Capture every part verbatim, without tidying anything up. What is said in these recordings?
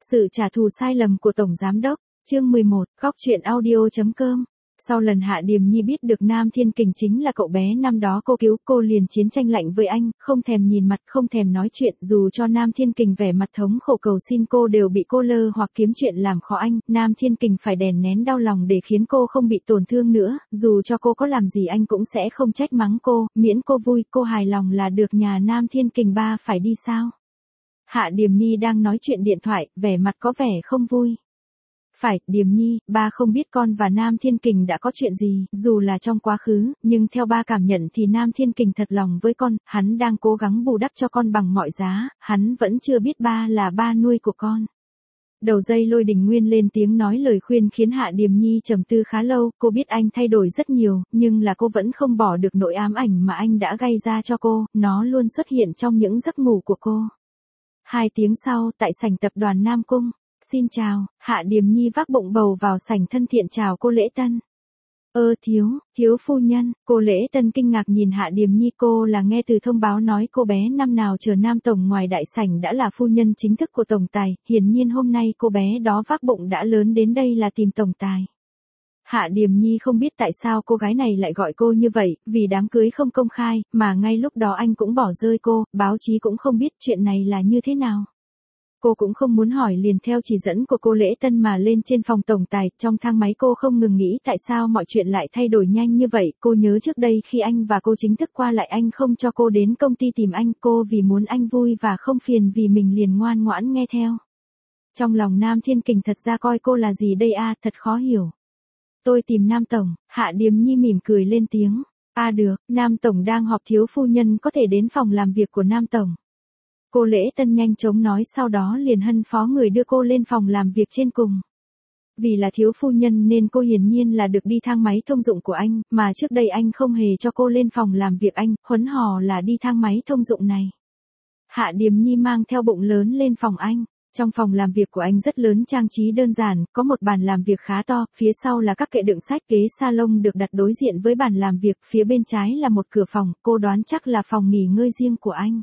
Sự trả thù sai lầm của Tổng Giám Đốc, chương mười một, góc truyện audio.com. Sau lần Hạ Điềm Nhi biết được Nam Thiên Kình chính là cậu bé năm đó cô cứu, cô liền chiến tranh lạnh với anh, không thèm nhìn mặt, không thèm nói chuyện, dù cho Nam Thiên Kình vẻ mặt thống khổ cầu xin cô đều bị cô lơ hoặc kiếm chuyện làm khó anh, Nam Thiên Kình phải đè nén đau lòng để khiến cô không bị tổn thương nữa, dù cho cô có làm gì anh cũng sẽ không trách mắng cô, miễn cô vui, cô hài lòng là được. Nhà Nam Thiên Kình ba phải đi sao? Hạ Điềm Nhi đang nói chuyện điện thoại, vẻ mặt có vẻ không vui. Phải, Điềm Nhi, ba không biết con và Nam Thiên Kình đã có chuyện gì, dù là trong quá khứ, nhưng theo ba cảm nhận thì Nam Thiên Kình thật lòng với con, hắn đang cố gắng bù đắp cho con bằng mọi giá, hắn vẫn chưa biết ba là ba nuôi của con. Đầu dây Lôi Đình Nguyên lên tiếng nói lời khuyên khiến Hạ Điềm Nhi trầm tư khá lâu, cô biết anh thay đổi rất nhiều, nhưng là cô vẫn không bỏ được nỗi ám ảnh mà anh đã gây ra cho cô, nó luôn xuất hiện trong những giấc ngủ của cô. Hai tiếng sau, tại sảnh tập đoàn Nam Cung. Xin chào, Hạ Điềm Nhi vác bụng bầu vào sảnh thân thiện chào cô Lễ Tân. Ơ thiếu, thiếu phu nhân, cô Lễ Tân kinh ngạc nhìn Hạ Điềm Nhi, cô là nghe từ thông báo nói cô bé năm nào chờ Nam Tổng ngoài đại sảnh đã là phu nhân chính thức của Tổng Tài, hiển nhiên hôm nay cô bé đó vác bụng đã lớn đến đây là tìm Tổng Tài. Hạ Điềm Nhi không biết tại sao cô gái này lại gọi cô như vậy, vì đám cưới không công khai, mà ngay lúc đó anh cũng bỏ rơi cô, báo chí cũng không biết chuyện này là như thế nào. Cô cũng không muốn hỏi, liền theo chỉ dẫn của cô Lễ Tân mà lên trên phòng Tổng Tài, trong thang máy cô không ngừng nghĩ tại sao mọi chuyện lại thay đổi nhanh như vậy, cô nhớ trước đây khi anh và cô chính thức qua lại anh không cho cô đến công ty tìm anh, cô vì muốn anh vui và không phiền vì mình liền ngoan ngoãn nghe theo. Trong lòng Nam Thiên Kình thật ra coi cô là gì đây a, à, thật khó hiểu. Tôi tìm Nam Tổng, Hạ Điềm Nhi mỉm cười lên tiếng. À được, Nam Tổng đang họp, thiếu phu nhân có thể đến phòng làm việc của Nam Tổng. Cô Lễ Tân nhanh chóng nói, sau đó liền hân phó người đưa cô lên phòng làm việc trên cùng. Vì là thiếu phu nhân nên cô hiển nhiên là được đi thang máy thông dụng của anh, mà trước đây anh không hề cho cô lên phòng làm việc anh, huấn hò là đi thang máy thông dụng này. Hạ Điềm Nhi mang theo bụng lớn lên phòng anh. Trong phòng làm việc của anh rất lớn, trang trí đơn giản, có một bàn làm việc khá to, phía sau là các kệ đựng sách, ghế salon được đặt đối diện với bàn làm việc, phía bên trái là một cửa phòng, cô đoán chắc là phòng nghỉ ngơi riêng của anh.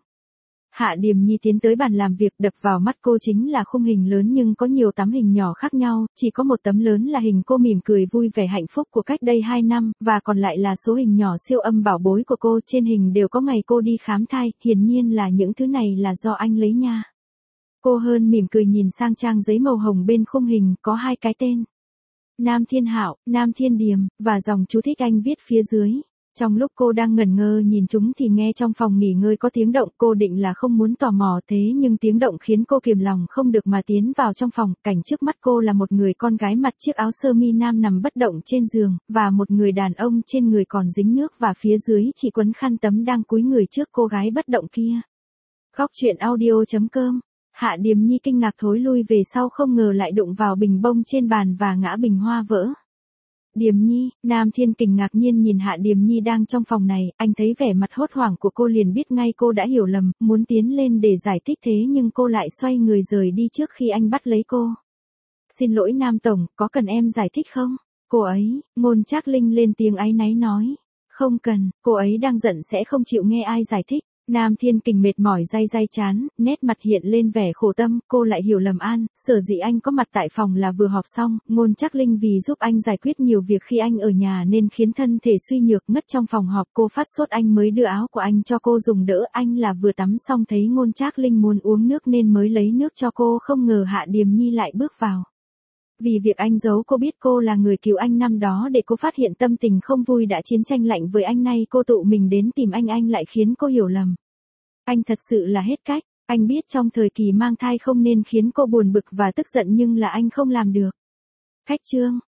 Hạ Điềm Nhi tiến tới bàn làm việc, đập vào mắt cô chính là khung hình lớn nhưng có nhiều tấm hình nhỏ khác nhau, chỉ có một tấm lớn là hình cô mỉm cười vui vẻ hạnh phúc của cách đây hai năm, và còn lại là số hình nhỏ siêu âm bảo bối của cô, trên hình đều có ngày cô đi khám thai, hiển nhiên là những thứ này là do anh lấy nha. Cô hơn mỉm cười nhìn sang trang giấy màu hồng bên khung hình, có hai cái tên. Nam Thiên Hạo, Nam Thiên Điềm, và dòng chú thích anh viết phía dưới. Trong lúc cô đang ngẩn ngơ nhìn chúng thì nghe trong phòng nghỉ ngơi có tiếng động, cô định là không muốn tò mò thế nhưng tiếng động khiến cô kiềm lòng không được mà tiến vào trong phòng, cảnh trước mắt cô là một người con gái mặc chiếc áo sơ mi nam nằm bất động trên giường, và một người đàn ông trên người còn dính nước và phía dưới chỉ quấn khăn tắm đang cúi người trước cô gái bất động kia. Góc truyện audio.com. Hạ Điềm Nhi kinh ngạc thối lui về sau, không ngờ lại đụng vào bình bông trên bàn và ngã bình hoa vỡ. Điềm Nhi, Nam Thiên Kình ngạc nhiên nhìn Hạ Điềm Nhi đang trong phòng này, anh thấy vẻ mặt hốt hoảng của cô liền biết ngay cô đã hiểu lầm, muốn tiến lên để giải thích thế nhưng cô lại xoay người rời đi trước khi anh bắt lấy cô. Xin lỗi Nam Tổng, có cần em giải thích không? Cô ấy, Ngôn Trác Linh lên tiếng áy náy nói. Không cần, cô ấy đang giận sẽ không chịu nghe ai giải thích. Nam Thiên Kình mệt mỏi day day chán, nét mặt hiện lên vẻ khổ tâm, cô lại hiểu lầm an, sở dĩ anh có mặt tại phòng là vừa họp xong, Ngôn Trác Linh vì giúp anh giải quyết nhiều việc khi anh ở nhà nên khiến thân thể suy nhược ngất trong phòng họp, cô phát sốt anh mới đưa áo của anh cho cô dùng đỡ, anh là vừa tắm xong thấy Ngôn Trác Linh muốn uống nước nên mới lấy nước cho cô, không ngờ Hạ Điềm Nhi lại bước vào. Vì việc anh giấu cô biết cô là người cứu anh năm đó để cô phát hiện tâm tình không vui đã chiến tranh lạnh với anh, nay cô tự mình đến tìm anh anh lại khiến cô hiểu lầm. Anh thật sự là hết cách, anh biết trong thời kỳ mang thai không nên khiến cô buồn bực và tức giận nhưng là anh không làm được. Khách trương,